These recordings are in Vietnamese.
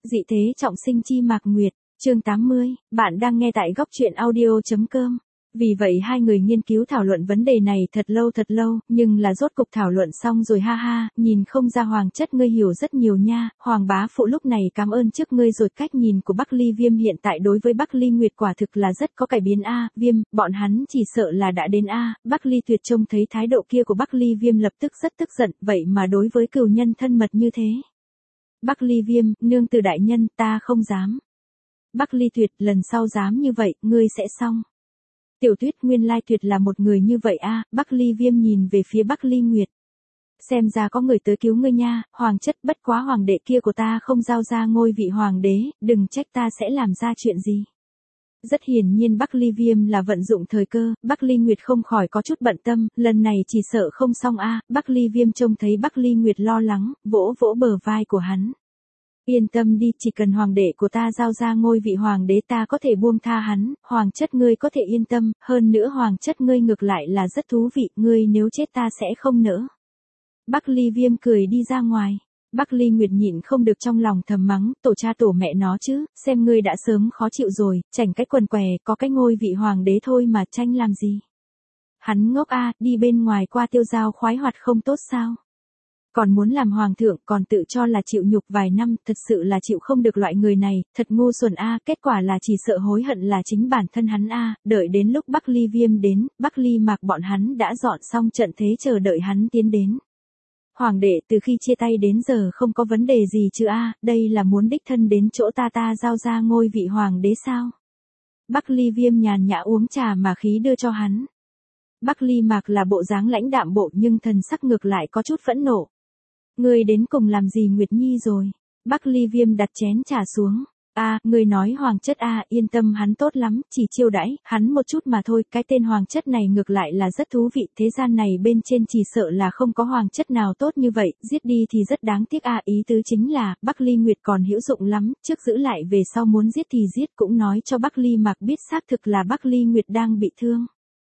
Dị thế trọng sinh chi Mạc Nguyệt, chương 80, bạn đang nghe tại góc truyện audio.com. Vì vậy hai người nghiên cứu thảo luận vấn đề này thật lâu, nhưng là rốt cục thảo luận xong rồi ha ha, nhìn không ra Hoàng chất ngươi hiểu rất nhiều nha, Hoàng bá phụ lúc này cảm ơn trước ngươi rồi. Cách nhìn của Bắc Ly Viêm hiện tại đối với Bắc Ly Nguyệt quả thực là rất có cải biến a. Viêm, bọn hắn chỉ sợ là đã đến a. Bắc Ly Tuyệt trông thấy thái độ kia của Bắc Ly Viêm lập tức rất tức giận, vậy mà đối với cừu nhân thân mật như thế. Bắc Ly Viêm, nương tử đại nhân, ta không dám. Bắc Ly Tuyệt, lần sau dám như vậy, ngươi sẽ xong. Tiểu Tuyết, nguyên lai Tuyệt là một người như vậy a. Bắc Ly Viêm nhìn về phía Bắc Ly Nguyệt. Xem ra có người tới cứu ngươi nha, Hoàng chất, bất quá hoàng đệ kia của ta không giao ra ngôi vị hoàng đế, đừng trách ta sẽ làm ra chuyện gì. Rất hiển nhiên Bắc Ly Viêm là vận dụng thời cơ, Bắc Ly Nguyệt không khỏi có chút bận tâm, lần này chỉ sợ không xong a. Bắc Ly Viêm trông thấy Bắc Ly Nguyệt lo lắng, vỗ vỗ bờ vai của hắn. Yên tâm đi, chỉ cần hoàng đệ của ta giao ra ngôi vị hoàng đế ta có thể buông tha hắn, Hoàng chất ngươi có thể yên tâm, hơn nữa Hoàng chất ngươi ngược lại là rất thú vị, ngươi nếu chết ta sẽ không nỡ. Bắc Ly Viêm cười đi ra ngoài. Bắc Ly Nguyệt nhịn không được trong lòng thầm mắng, tổ cha tổ mẹ nó chứ, xem ngươi đã sớm khó chịu rồi, chảnh cái quần què, có cái ngôi vị hoàng đế thôi mà tranh làm gì. Hắn ngốc a, đi bên ngoài qua tiêu giao khoái hoạt không tốt sao? Còn muốn làm hoàng thượng, còn tự cho là chịu nhục vài năm, thật sự là chịu không được loại người này, thật ngu xuẩn a, kết quả là chỉ sợ hối hận là chính bản thân hắn a. Đợi đến lúc Bắc Ly Viêm đến, Bắc Ly Mạc bọn hắn đã dọn xong trận thế chờ đợi hắn tiến đến. Hoàng đệ từ khi chia tay đến giờ không có vấn đề gì chứ a, đây là muốn đích thân đến chỗ ta giao ra ngôi vị hoàng đế sao? Bắc Ly Viêm nhàn nhã uống trà mà khí đưa cho hắn. Bắc Ly Mạc là bộ dáng lãnh đạm bộ nhưng thần sắc ngược lại có chút phẫn nộ. Ngươi đến cùng làm gì Nguyệt Nhi rồi? Bắc Ly Viêm đặt chén trà xuống. Ngươi nói Hoàng chất yên tâm hắn tốt lắm, chỉ chiêu đãi hắn một chút mà thôi, cái tên Hoàng chất này ngược lại là rất thú vị, thế gian này bên trên chỉ sợ là không có Hoàng chất nào tốt như vậy, giết đi thì rất đáng tiếc ý tứ chính là, Bắc Ly Nguyệt còn hữu dụng lắm, trước giữ lại về sau muốn giết thì giết, cũng nói cho Bắc Ly Mạc biết xác thực là Bắc Ly Nguyệt đang bị thương.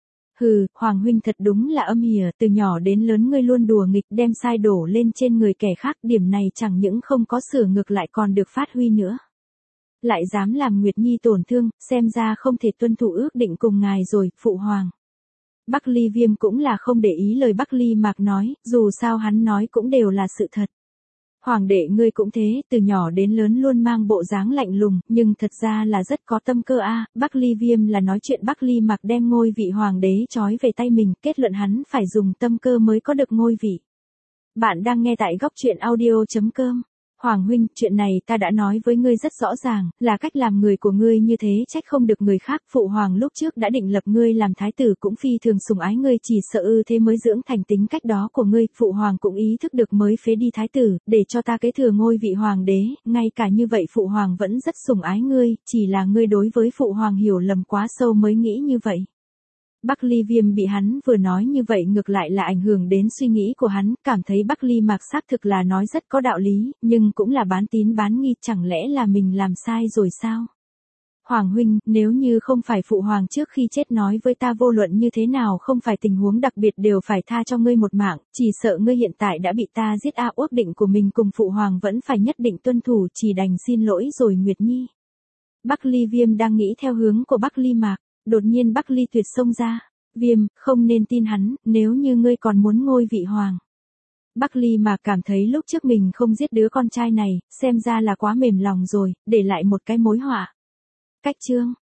Hừ, Hoàng huynh thật đúng là âm hiểm, từ nhỏ đến lớn ngươi luôn đùa nghịch đem sai đổ lên trên người kẻ khác, điểm này chẳng những không có sửa ngược lại còn được phát huy nữa. Lại dám làm Nguyệt Nhi tổn thương, xem ra không thể tuân thủ ước định cùng ngài rồi, phụ hoàng. Bắc Ly Viêm cũng là không để ý lời Bắc Ly Mạc nói, dù sao hắn nói cũng đều là sự thật. Hoàng đệ ngươi cũng thế, từ nhỏ đến lớn luôn mang bộ dáng lạnh lùng, nhưng thật ra là rất có tâm cơ a. Bắc Ly Viêm là nói chuyện Bắc Ly Mạc đem ngôi vị hoàng đế trói về tay mình, kết luận hắn phải dùng tâm cơ mới có được ngôi vị. Bạn đang nghe tại góc truyện audio.com. Hoàng huynh, chuyện này ta đã nói với ngươi rất rõ ràng, là cách làm người của ngươi như thế trách không được người khác, phụ hoàng lúc trước đã định lập ngươi làm thái tử cũng phi thường sủng ái ngươi, chỉ sợ thế mới dưỡng thành tính cách đó của ngươi, phụ hoàng cũng ý thức được mới phế đi thái tử, để cho ta kế thừa ngôi vị hoàng đế, ngay cả như vậy phụ hoàng vẫn rất sủng ái ngươi, chỉ là ngươi đối với phụ hoàng hiểu lầm quá sâu mới nghĩ như vậy. Bắc Ly Viêm bị hắn vừa nói như vậy ngược lại là ảnh hưởng đến suy nghĩ của hắn, cảm thấy Bắc Ly Mạc xác thực là nói rất có đạo lý, nhưng cũng là bán tín bán nghi, chẳng lẽ là mình làm sai rồi sao? Hoàng huynh, nếu như không phải phụ hoàng trước khi chết nói với ta vô luận như thế nào không phải tình huống đặc biệt đều phải tha cho ngươi một mạng, chỉ sợ ngươi hiện tại đã bị ta giết ước định của mình cùng phụ hoàng vẫn phải nhất định tuân thủ, chỉ đành xin lỗi rồi Nguyệt Nhi. Bắc Ly Viêm đang nghĩ theo hướng của Bắc Ly Mạc. Đột nhiên Bắc Ly Tuyệt xông ra. Viêm, không nên tin hắn, nếu như ngươi còn muốn ngôi vị hoàng. Bắc Ly mà cảm thấy lúc trước mình không giết đứa con trai này, xem ra là quá mềm lòng rồi, để lại một cái mối họa. Cách chương.